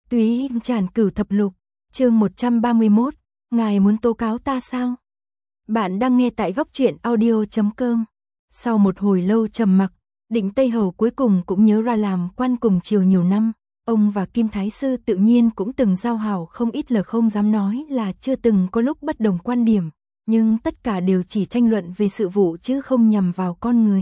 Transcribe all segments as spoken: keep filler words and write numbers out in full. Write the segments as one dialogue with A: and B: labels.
A: Túy Tràn Cửu Thập Lục, chương một trăm ba mươi mốt, ngài muốn tố cáo ta sao? Bạn đang nghe tại góc truyện audio chấm com. Sau một hồi lâu trầm mặc, Định Tây Hầu cuối cùng cũng nhớ ra làm quan cùng triều nhiều năm, ông và Kim Thái Sư tự nhiên cũng từng giao hảo không ít, là không dám nói là chưa từng có lúc bất đồng quan điểm, nhưng tất cả đều chỉ tranh luận về sự vụ chứ không nhằm vào con người.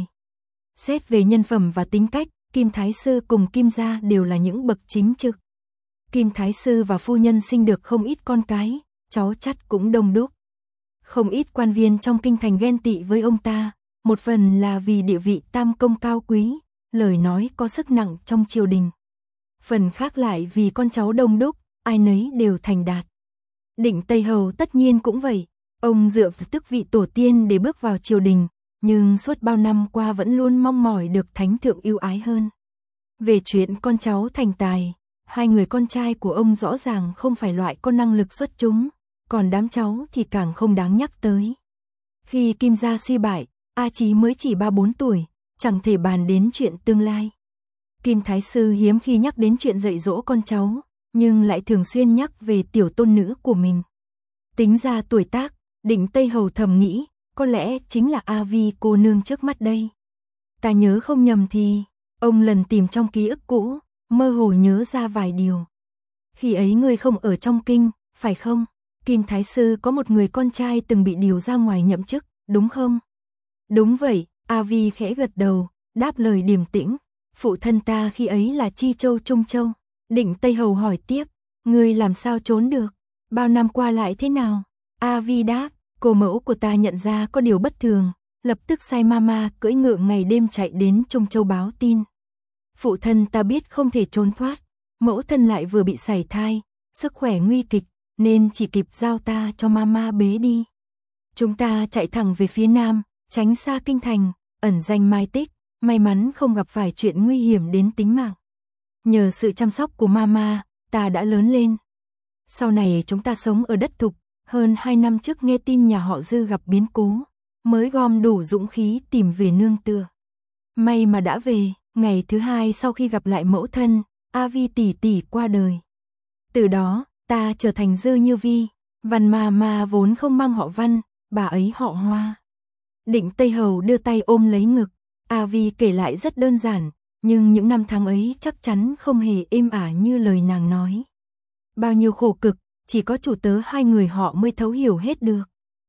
A: Xét về nhân phẩm và tính cách, Kim Thái Sư cùng Kim gia đều là những bậc chính trực. Kim Thái Sư và phu nhân sinh được không ít con cái, cháu chắt cũng đông đúc. Không ít quan viên trong kinh thành ghen tị với ông ta, một phần là vì địa vị tam công cao quý, lời nói có sức nặng trong triều đình. Phần khác lại vì con cháu đông đúc, ai nấy đều thành đạt. Định Tây Hầu tất nhiên cũng vậy, ông dựa vào tước vị tổ tiên để bước vào triều đình, nhưng suốt bao năm qua vẫn luôn mong mỏi được thánh thượng ưu ái hơn. Về chuyện con cháu thành tài, hai người con trai của ông rõ ràng không phải loại có năng lực xuất chúng, còn đám cháu thì càng không đáng nhắc tới. Khi Kim gia suy bại, A Chí mới chỉ ba bốn tuổi, chẳng thể bàn đến chuyện tương lai. Kim Thái Sư hiếm khi nhắc đến chuyện dạy dỗ con cháu, nhưng lại thường xuyên nhắc về tiểu tôn nữ của mình. Tính ra tuổi tác, Định Tây Hầu thầm nghĩ, có lẽ chính là A Vi cô nương trước mắt đây. Ta nhớ không nhầm thì, ông lần tìm trong ký ức cũ, mơ hồ nhớ ra vài điều. Khi ấy ngươi không ở trong kinh, phải không? Kim Thái Sư có một người con trai từng bị điều ra ngoài nhậm chức, đúng không? Đúng vậy, A Vi khẽ gật đầu, đáp lời điềm tĩnh. Phụ thân ta khi ấy là Chi Châu Trung Châu. Định Tây Hầu hỏi tiếp, ngươi làm sao trốn được? Bao năm qua lại thế nào? A Vi đáp, cô mẫu của ta nhận ra có điều bất thường, lập tức sai mama cưỡi ngựa ngày đêm chạy đến Trung Châu báo tin. Phụ thân ta biết không thể trốn thoát, mẫu thân lại vừa bị sảy thai, sức khỏe nguy kịch, nên chỉ kịp giao ta cho mama bế đi. Chúng ta chạy thẳng về phía nam, tránh xa kinh thành, ẩn danh mai tích, may mắn không gặp phải chuyện nguy hiểm đến tính mạng. Nhờ sự chăm sóc của mama, ta đã lớn lên. Sau này chúng ta sống ở đất thục, hơn hai năm trước nghe tin nhà họ Dư gặp biến cố, mới gom đủ dũng khí tìm về nương tựa. May mà đã về. Ngày thứ hai sau khi gặp lại mẫu thân, A Vi tỷ tỷ qua đời. Từ đó, ta trở thành Dư Như Vi, Văn ma ma vốn không mang họ Văn, bà ấy họ Hoa. Định Tây Hầu đưa tay ôm lấy ngực, A Vi kể lại rất đơn giản, nhưng những năm tháng ấy chắc chắn không hề êm ả như lời nàng nói. Bao nhiêu khổ cực, chỉ có chủ tớ hai người họ mới thấu hiểu hết được.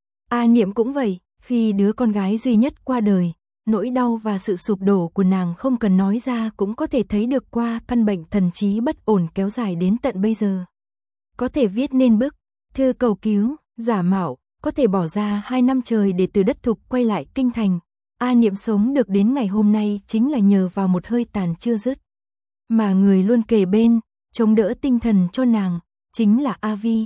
A: A Niệm cũng vậy, khi đứa con gái duy nhất qua đời, nỗi đau và sự sụp đổ của nàng không cần nói ra cũng có thể thấy được qua căn bệnh thần trí bất ổn kéo dài đến tận bây giờ. Có thể viết nên bức thư cầu cứu, giả mạo, có thể bỏ ra hai năm trời để từ đất thục quay lại kinh thành. A Niệm sống được đến ngày hôm nay chính là nhờ vào một hơi tàn chưa dứt. Mà người luôn kề bên, chống đỡ tinh thần cho nàng, chính là A Vi.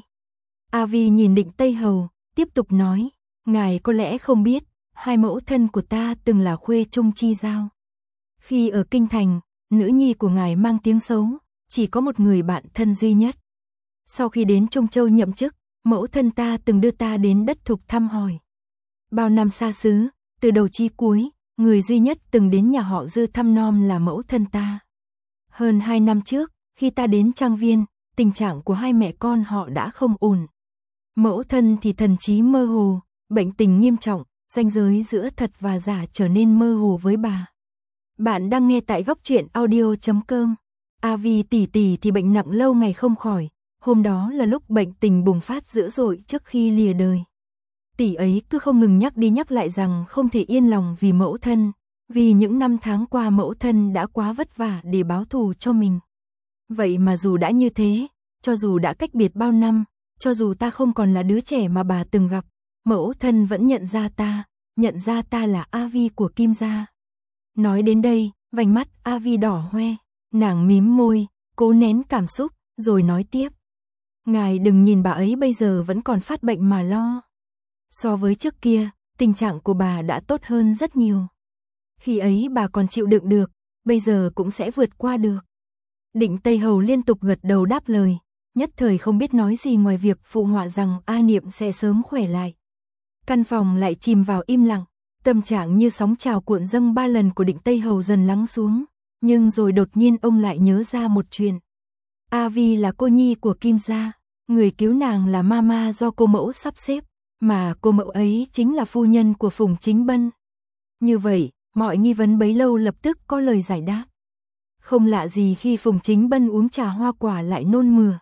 A: A Vi nhìn Định Tây Hầu, tiếp tục nói, ngài có lẽ không biết, hai mẫu thân của ta từng là khuê trung chi giao. Khi ở kinh thành, nữ nhi của ngài mang tiếng xấu, chỉ có một người bạn thân duy nhất. Sau khi đến Trung Châu nhậm chức, mẫu thân ta từng đưa ta đến đất thục thăm hỏi. Bao năm xa xứ, từ đầu chi cuối, người duy nhất từng đến nhà họ Dư thăm nom là mẫu thân ta. Hơn hai năm trước, khi ta đến trang viên, tình trạng của hai mẹ con họ đã không ổn. Mẫu thân thì thần trí mơ hồ, bệnh tình nghiêm trọng, ranh giới giữa thật và giả trở nên mơ hồ với bà. Bạn đang nghe tại góc truyện audio chấm com. A Vi tỷ tỷ thì bệnh nặng lâu ngày không khỏi, hôm đó là lúc bệnh tình bùng phát dữ dội trước khi lìa đời. Tỷ ấy cứ không ngừng nhắc đi nhắc lại rằng không thể yên lòng vì mẫu thân, vì những năm tháng qua mẫu thân đã quá vất vả để báo thù cho mình. Vậy mà dù đã như thế, cho dù đã cách biệt bao năm, cho dù ta không còn là đứa trẻ mà bà từng gặp, mẫu thân vẫn nhận ra ta, nhận ra ta là A Vi của Kim gia. Nói đến đây, vành mắt A Vi đỏ hoe, nàng mím môi, cố nén cảm xúc, rồi nói tiếp. Ngài đừng nhìn bà ấy bây giờ vẫn còn phát bệnh mà lo. So với trước kia, tình trạng của bà đã tốt hơn rất nhiều. Khi ấy bà còn chịu đựng được, bây giờ cũng sẽ vượt qua được. Định Tây Hầu liên tục gật đầu đáp lời, nhất thời không biết nói gì ngoài việc phụ họa rằng A Niệm sẽ sớm khỏe lại. Căn phòng lại chìm vào im lặng, tâm trạng như sóng trào cuộn dâng ba lần của Định Tây Hầu dần lắng xuống, nhưng rồi đột nhiên ông lại nhớ ra một chuyện. A Vi là cô nhi của Kim gia, người cứu nàng là mama do cô mẫu sắp xếp, mà cô mẫu ấy chính là phu nhân của Phùng Chính Bân. Như vậy, mọi nghi vấn bấy lâu lập tức có lời giải đáp. Không lạ gì khi Phùng Chính Bân uống trà hoa quả lại nôn mửa.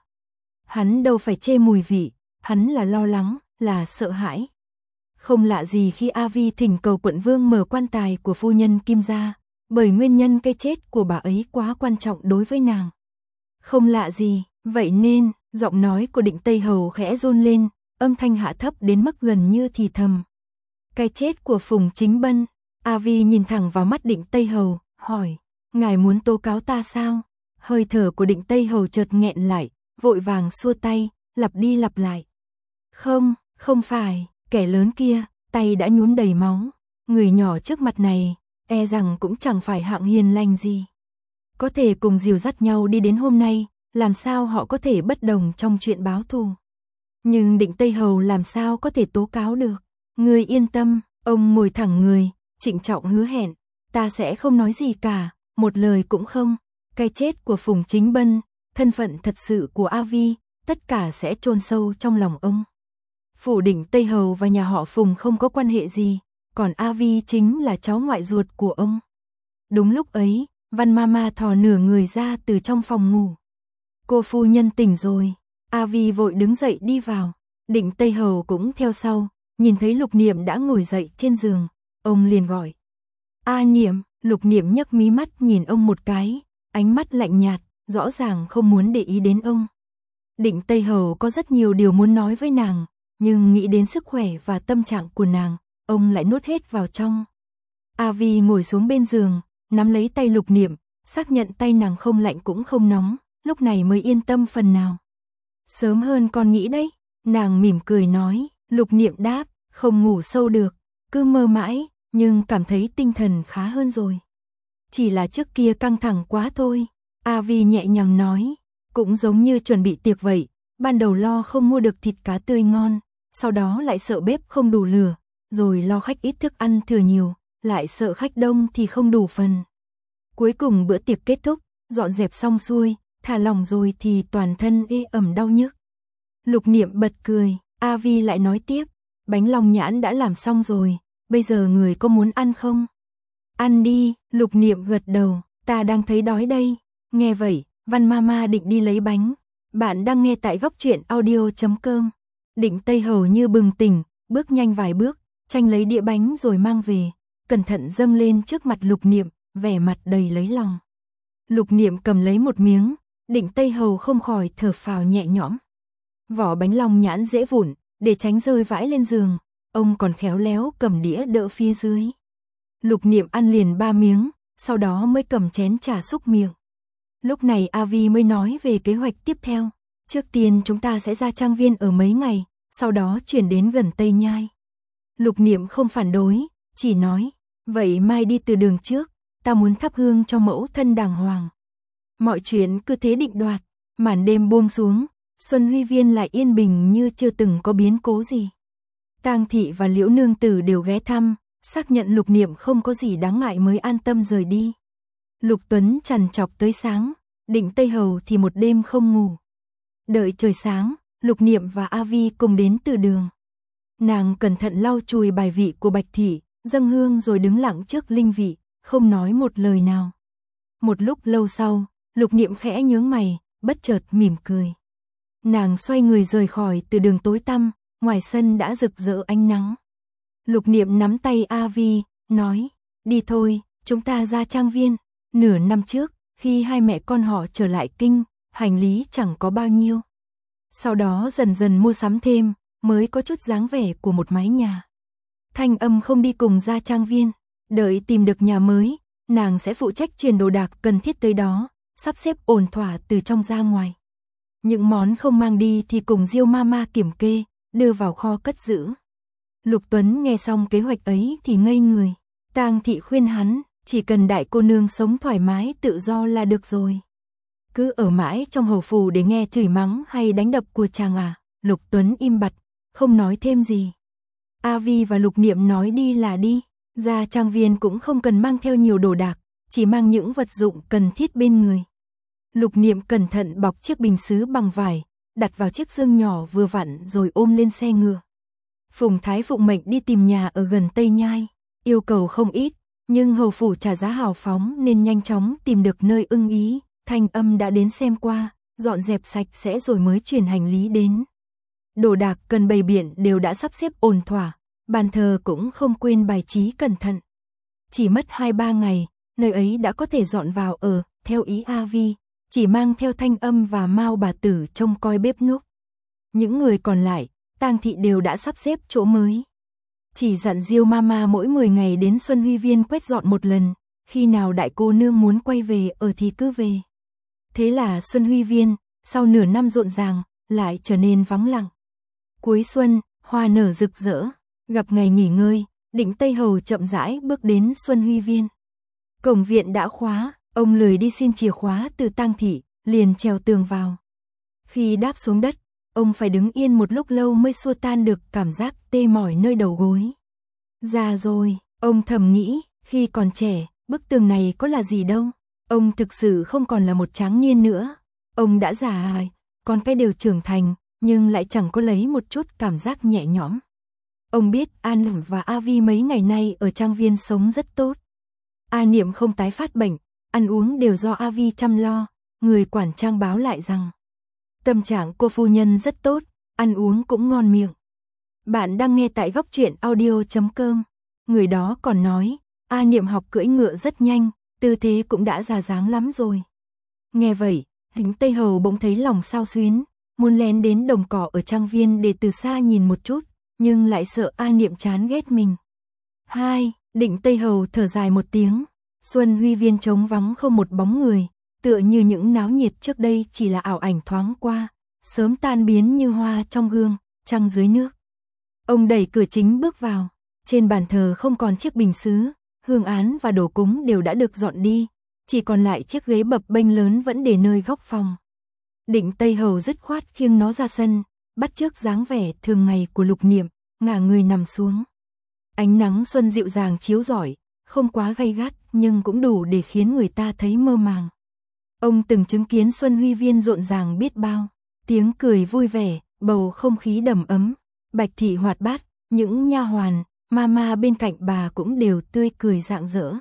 A: Hắn đâu phải chê mùi vị, hắn là lo lắng, là sợ hãi. Không lạ gì khi A Vi thỉnh cầu quận vương mở quan tài của phu nhân Kim gia, bởi nguyên nhân cái chết của bà ấy quá quan trọng đối với nàng. Không lạ gì, vậy nên, giọng nói của Định Tây Hầu khẽ run lên, âm thanh hạ thấp đến mức gần như thì thầm. Cái chết của Phùng Chính Bân. A Vi nhìn thẳng vào mắt Định Tây Hầu, hỏi, ngài muốn tố cáo ta sao? Hơi thở của Định Tây Hầu chợt nghẹn lại, vội vàng xua tay, lặp đi lặp lại. Không, không phải, kẻ lớn kia, tay đã nhuốm đầy máu. Người nhỏ trước mặt này, e rằng cũng chẳng phải hạng hiền lành gì. Có thể cùng dìu dắt nhau đi đến hôm nay, làm sao họ có thể bất đồng trong chuyện báo thù. Nhưng Định Tây Hầu làm sao có thể tố cáo được. Ngươi yên tâm, ông ngồi thẳng người, trịnh trọng hứa hẹn, ta sẽ không nói gì cả, một lời cũng không. Cái chết của Phùng Chính Bân, thân phận thật sự của A Vi, tất cả sẽ chôn sâu trong lòng ông. Phủ Định Tây Hầu và nhà họ Phùng không có quan hệ gì, còn A Vi chính là cháu ngoại ruột của ông. Đúng lúc ấy, Văn Mama thò nửa người ra từ trong phòng ngủ. Cô phu nhân tỉnh rồi. A Vi vội đứng dậy đi vào. Định Tây Hầu cũng theo sau, nhìn thấy Lục Niệm đã ngồi dậy trên giường, ông liền gọi. A Niệm. Lục Niệm nhấc mí mắt nhìn ông một cái, ánh mắt lạnh nhạt, rõ ràng không muốn để ý đến ông. Định Tây Hầu có rất nhiều điều muốn nói với nàng, nhưng nghĩ đến sức khỏe và tâm trạng của nàng, ông lại nuốt hết vào trong. A Vi ngồi xuống bên giường, nắm lấy tay Lục Niệm, xác nhận tay nàng không lạnh cũng không nóng, lúc này mới yên tâm phần nào. Sớm hơn con nghĩ đấy, nàng mỉm cười nói. Lục Niệm đáp, không ngủ sâu được, cứ mơ mãi, nhưng cảm thấy tinh thần khá hơn rồi. Chỉ là trước kia căng thẳng quá thôi. A Vi nhẹ nhàng nói, cũng giống như chuẩn bị tiệc vậy, ban đầu lo không mua được thịt cá tươi ngon, sau đó lại sợ bếp không đủ lửa, rồi lo khách ít thức ăn thừa nhiều, lại sợ khách đông thì không đủ phần. Cuối cùng bữa tiệc kết thúc, dọn dẹp xong xuôi, thả lỏng rồi thì toàn thân ê ẩm đau nhức. Lục Niệm bật cười, A Vi lại nói tiếp, bánh lòng nhãn đã làm xong rồi, bây giờ người có muốn ăn không? Ăn đi. Lục Niệm gật đầu, ta đang thấy đói đây. Nghe vậy, Văn Mama định đi lấy bánh. Bạn đang nghe tại góc truyện audio chấm com. Định Tây Hầu như bừng tỉnh, bước nhanh vài bước, tranh lấy đĩa bánh rồi mang về, cẩn thận dâng lên trước mặt Lục Niệm, vẻ mặt đầy lấy lòng. Lục Niệm cầm lấy một miếng, Định Tây Hầu không khỏi thở phào nhẹ nhõm. Vỏ bánh lòng nhãn dễ vụn, để tránh rơi vãi lên giường, ông còn khéo léo cầm đĩa đỡ phía dưới. Lục Niệm ăn liền ba miếng, sau đó mới cầm chén trà xúc miệng. Lúc này A Vi mới nói về kế hoạch tiếp theo. Trước tiên chúng ta sẽ ra trang viên ở mấy ngày, sau đó chuyển đến gần Tây Nhai. Lục Niệm không phản đối, chỉ nói, vậy mai đi từ đường trước, ta muốn thắp hương cho mẫu thân đàng hoàng. Mọi chuyện cứ thế định đoạt, màn đêm buông xuống, Xuân Huy Viên lại yên bình như chưa từng có biến cố gì. Tang thị và Liễu nương tử đều ghé thăm, xác nhận Lục Niệm không có gì đáng ngại mới an tâm rời đi. Lục Tuấn trằn trọc tới sáng, Định Tây Hầu thì một đêm không ngủ. Đợi trời sáng, Lục Niệm và A Vi cùng đến từ đường. Nàng cẩn thận lau chùi bài vị của Bạch thị, dâng hương rồi đứng lặng trước linh vị, không nói một lời nào. Một lúc lâu sau, Lục Niệm khẽ nhướng mày, bất chợt mỉm cười. Nàng xoay người rời khỏi từ đường tối tăm, ngoài sân đã rực rỡ ánh nắng. Lục Niệm nắm tay A Vi, nói, đi thôi, chúng ta ra trang viên. Nửa năm trước, khi hai mẹ con họ trở lại kinh, hành lý chẳng có bao nhiêu. Sau đó dần dần mua sắm thêm, mới có chút dáng vẻ của một mái nhà. Thanh Âm không đi cùng ra trang viên, đợi tìm được nhà mới, nàng sẽ phụ trách chuyển đồ đạc cần thiết tới đó, sắp xếp ổn thỏa từ trong ra ngoài. Những món không mang đi thì cùng Diêu Mama kiểm kê, đưa vào kho cất giữ. Lục Tuấn nghe xong kế hoạch ấy thì ngây người. Tang thị khuyên hắn, chỉ cần đại cô nương sống thoải mái tự do là được rồi. Cứ ở mãi trong hầu phủ để nghe chửi mắng hay đánh đập của chàng à? Lục Tuấn im bặt, không nói thêm gì. A Vi và Lục Niệm nói đi là đi, ra trang viên cũng không cần mang theo nhiều đồ đạc, chỉ mang những vật dụng cần thiết bên người. Lục Niệm cẩn thận bọc chiếc bình sứ bằng vải, đặt vào chiếc dương nhỏ vừa vặn rồi ôm lên xe ngựa. Phùng Thái phụng mệnh đi tìm nhà ở gần Tây Nhai, yêu cầu không ít, nhưng hầu phủ trả giá hào phóng nên nhanh chóng tìm được nơi ưng ý, Thanh Âm đã đến xem qua, dọn dẹp sạch sẽ rồi mới chuyển hành lý đến. Đồ đạc cần bày biện đều đã sắp xếp ổn thỏa, bàn thờ cũng không quên bài trí cẩn thận. Chỉ mất hai ba ngày, nơi ấy đã có thể dọn vào ở, theo ý A Vi, chỉ mang theo Thanh Âm và Mao bà tử trông coi bếp núc. Những người còn lại, tang thị đều đã sắp xếp chỗ mới. Chỉ dặn Diêu Mama mỗi mười ngày đến Xuân Huy Viên quét dọn một lần, khi nào đại cô nương muốn quay về ở thì cứ về. Thế là Xuân Huy Viên, sau nửa năm rộn ràng, lại trở nên vắng lặng. Cuối xuân, hoa nở rực rỡ, gặp ngày nghỉ ngơi, Định Tây Hầu chậm rãi bước đến Xuân Huy Viên. Cổng viện đã khóa, ông lười đi xin chìa khóa từ tang thị, liền trèo tường vào. Khi đáp xuống đất, ông phải đứng yên một lúc lâu mới xua tan được cảm giác tê mỏi nơi đầu gối. Già rồi, ông thầm nghĩ, khi còn trẻ, bức tường này có là gì đâu. Ông thực sự không còn là một tráng niên nữa. Ông đã già rồi, con cái đều trưởng thành, nhưng lại chẳng có lấy một chút cảm giác nhẹ nhõm. Ông biết An Niệm và A Vi mấy ngày nay ở trang viên sống rất tốt. A Niệm không tái phát bệnh, ăn uống đều do A Vi chăm lo. Người quản trang báo lại rằng tâm trạng cô phu nhân rất tốt, ăn uống cũng ngon miệng. Bạn đang nghe tại góc truyện audio chấm com. Người đó còn nói, A Niệm học cưỡi ngựa rất nhanh, tư thế cũng đã già dáng lắm rồi. Nghe vậy, Định Tây Hầu bỗng thấy lòng xao xuyến, muốn lén đến đồng cỏ ở trang viên để từ xa nhìn một chút, nhưng lại sợ A Niệm chán ghét mình. Hai, Định Tây Hầu thở dài một tiếng, Xuân Huy Viên trống vắng không một bóng người, tựa như những náo nhiệt trước đây chỉ là ảo ảnh thoáng qua, sớm tan biến như hoa trong gương, trăng dưới nước. Ông đẩy cửa chính bước vào, trên bàn thờ không còn chiếc bình sứ, hương án và đồ cúng đều đã được dọn đi, chỉ còn lại chiếc ghế bập bênh lớn vẫn để nơi góc phòng. Định Tây Hầu dứt khoát khiêng nó ra sân, bắt chước dáng vẻ thường ngày của Lục Niệm, ngả người nằm xuống. Ánh nắng xuân dịu dàng chiếu rọi, không quá gay gắt nhưng cũng đủ để khiến người ta thấy mơ màng. Ông từng chứng kiến Xuân Huy Viên rộn ràng biết bao, tiếng cười vui vẻ, bầu không khí đầm ấm, Bạch thị hoạt bát, những nha hoàn, mama bên cạnh bà cũng đều tươi cười rạng rỡ.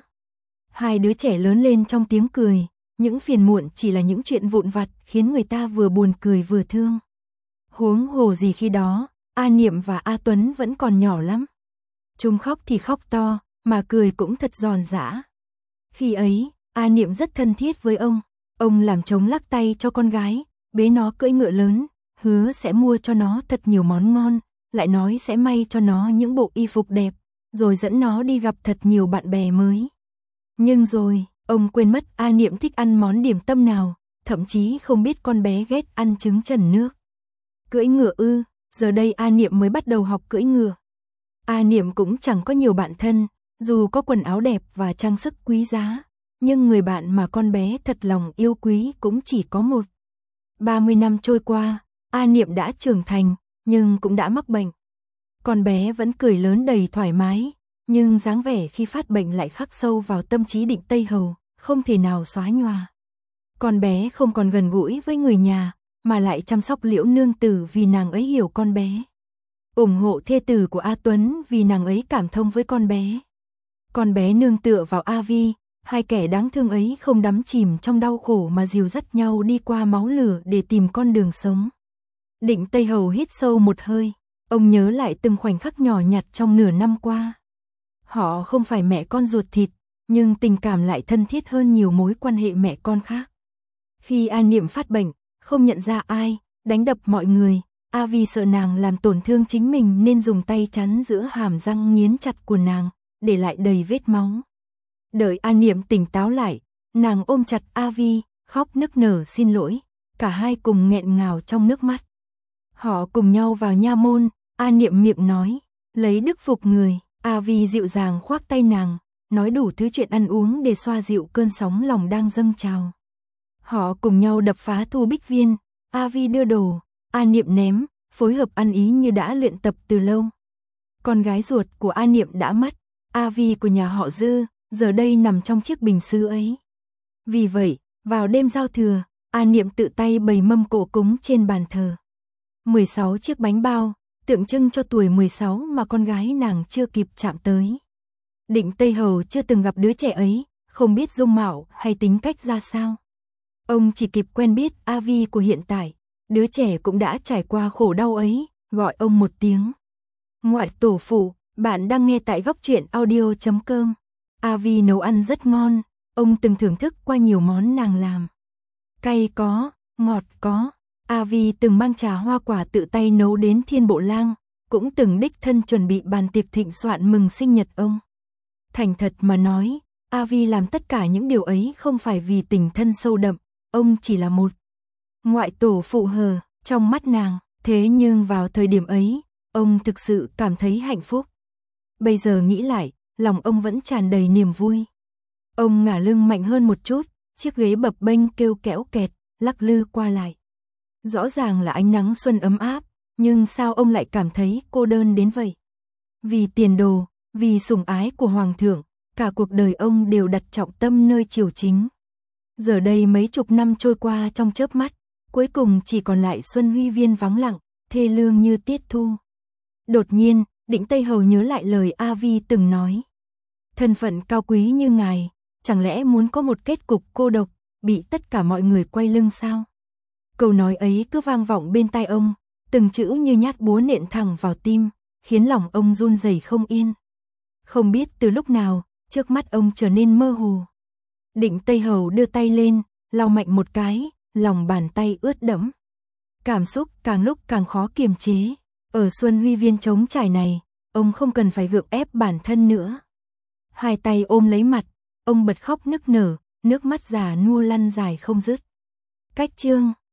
A: Hai đứa trẻ lớn lên trong tiếng cười, những phiền muộn chỉ là những chuyện vụn vặt khiến người ta vừa buồn cười vừa thương. Huống hồ gì khi đó, A Niệm và A Tuấn vẫn còn nhỏ lắm. Chúng khóc thì khóc to, mà cười cũng thật giòn giã. Khi ấy, A Niệm rất thân thiết với ông, ông làm trống lắc tay cho con gái, bế nó cưỡi ngựa lớn, hứa sẽ mua cho nó thật nhiều món ngon, lại nói sẽ may cho nó những bộ y phục đẹp, rồi dẫn nó đi gặp thật nhiều bạn bè mới. Nhưng rồi, ông quên mất A Niệm thích ăn món điểm tâm nào, thậm chí không biết con bé ghét ăn trứng trần nước. Cưỡi ngựa ư, giờ đây A Niệm mới bắt đầu học cưỡi ngựa. A Niệm cũng chẳng có nhiều bạn thân, dù có quần áo đẹp và trang sức quý giá, nhưng người bạn mà con bé thật lòng yêu quý cũng chỉ có một. ba mươi năm trôi qua, A Niệm đã trưởng thành, nhưng cũng đã mắc bệnh. Con bé vẫn cười lớn đầy thoải mái, nhưng dáng vẻ khi phát bệnh lại khắc sâu vào tâm trí Định Tây Hầu, không thể nào xóa nhòa. Con bé không còn gần gũi với người nhà, mà lại chăm sóc Liễu nương tử vì nàng ấy hiểu con bé. Ủng hộ thê tử của A Tuấn vì nàng ấy cảm thông với con bé. Con bé nương tựa vào A Vi, hai kẻ đáng thương ấy không đắm chìm trong đau khổ mà dìu dắt nhau đi qua máu lửa để tìm con đường sống. Định Tây Hầu hít sâu một hơi, ông nhớ lại từng khoảnh khắc nhỏ nhặt trong nửa năm qua. Họ không phải mẹ con ruột thịt, nhưng tình cảm lại thân thiết hơn nhiều mối quan hệ mẹ con khác. Khi A Niệm phát bệnh, không nhận ra ai, đánh đập mọi người, A Vi sợ nàng làm tổn thương chính mình nên dùng tay chắn giữa hàm răng nghiến chặt của nàng, để lại đầy vết máu. Đợi A Niệm tỉnh táo lại, nàng ôm chặt A Vi, khóc nức nở xin lỗi, cả hai cùng nghẹn ngào trong nước mắt. Họ cùng nhau vào nha môn, A Niệm miệng nói, lấy đức phục người, A Vi dịu dàng khoác tay nàng, nói đủ thứ chuyện ăn uống để xoa dịu cơn sóng lòng đang dâng trào. Họ cùng nhau đập phá Thu Bích Viên, A Vi đưa đồ, A Niệm ném, phối hợp ăn ý như đã luyện tập từ lâu. Con gái ruột của A Niệm đã mất, A Vi của nhà họ Dư, giờ đây nằm trong chiếc bình sứ ấy. Vì vậy, vào đêm giao thừa, A Niệm tự tay bày mâm cỗ cúng trên bàn thờ. mười sáu chiếc bánh bao, tượng trưng cho tuổi mười sáu mà con gái nàng chưa kịp chạm tới. Định Tây Hầu chưa từng gặp đứa trẻ ấy, không biết dung mạo hay tính cách ra sao. Ông chỉ kịp quen biết A Vi của hiện tại, đứa trẻ cũng đã trải qua khổ đau ấy, gọi ông một tiếng. Ngoại tổ phụ, bạn đang nghe tại góc truyện audio chấm com. A Vi nấu ăn rất ngon, ông từng thưởng thức qua nhiều món nàng làm. Cay có, ngọt có. A Vi từng mang trà hoa quả tự tay nấu đến Thiên Bộ Lang, cũng từng đích thân chuẩn bị bàn tiệc thịnh soạn mừng sinh nhật ông. Thành thật mà nói, A Vi làm tất cả những điều ấy không phải vì tình thân sâu đậm, ông chỉ là một ngoại tổ phụ hờ trong mắt nàng. Thế nhưng vào thời điểm ấy, ông thực sự cảm thấy hạnh phúc. Bây giờ nghĩ lại, lòng ông vẫn tràn đầy niềm vui. Ông ngả lưng mạnh hơn một chút, chiếc ghế bập bênh kêu kéo kẹt, lắc lư qua lại. Rõ ràng là ánh nắng xuân ấm áp, nhưng sao ông lại cảm thấy cô đơn đến vậy? Vì tiền đồ, vì sủng ái của hoàng thượng, cả cuộc đời ông đều đặt trọng tâm nơi triều chính. Giờ đây mấy chục năm trôi qua trong chớp mắt, cuối cùng chỉ còn lại Xuân Huy Viên vắng lặng, thê lương như tiết thu. Đột nhiên, Định Tây Hầu nhớ lại lời A Vi từng nói. Thân phận cao quý như ngài, chẳng lẽ muốn có một kết cục cô độc, bị tất cả mọi người quay lưng sao? Câu nói ấy cứ vang vọng bên tai ông, từng chữ như nhát búa nện thẳng vào tim, khiến lòng ông run rẩy không yên. Không biết từ lúc nào, trước mắt ông trở nên mơ hồ. Định Tây Hầu đưa tay lên, lau mạnh một cái, lòng bàn tay ướt đẫm. Cảm xúc càng lúc càng khó kiềm chế. Ở Xuân Huy Viên trống trải này, ông không cần phải gượng ép bản thân nữa. Hai tay ôm lấy mặt, ông bật khóc nức nở, nước mắt già nua lăn dài không dứt. Cách chương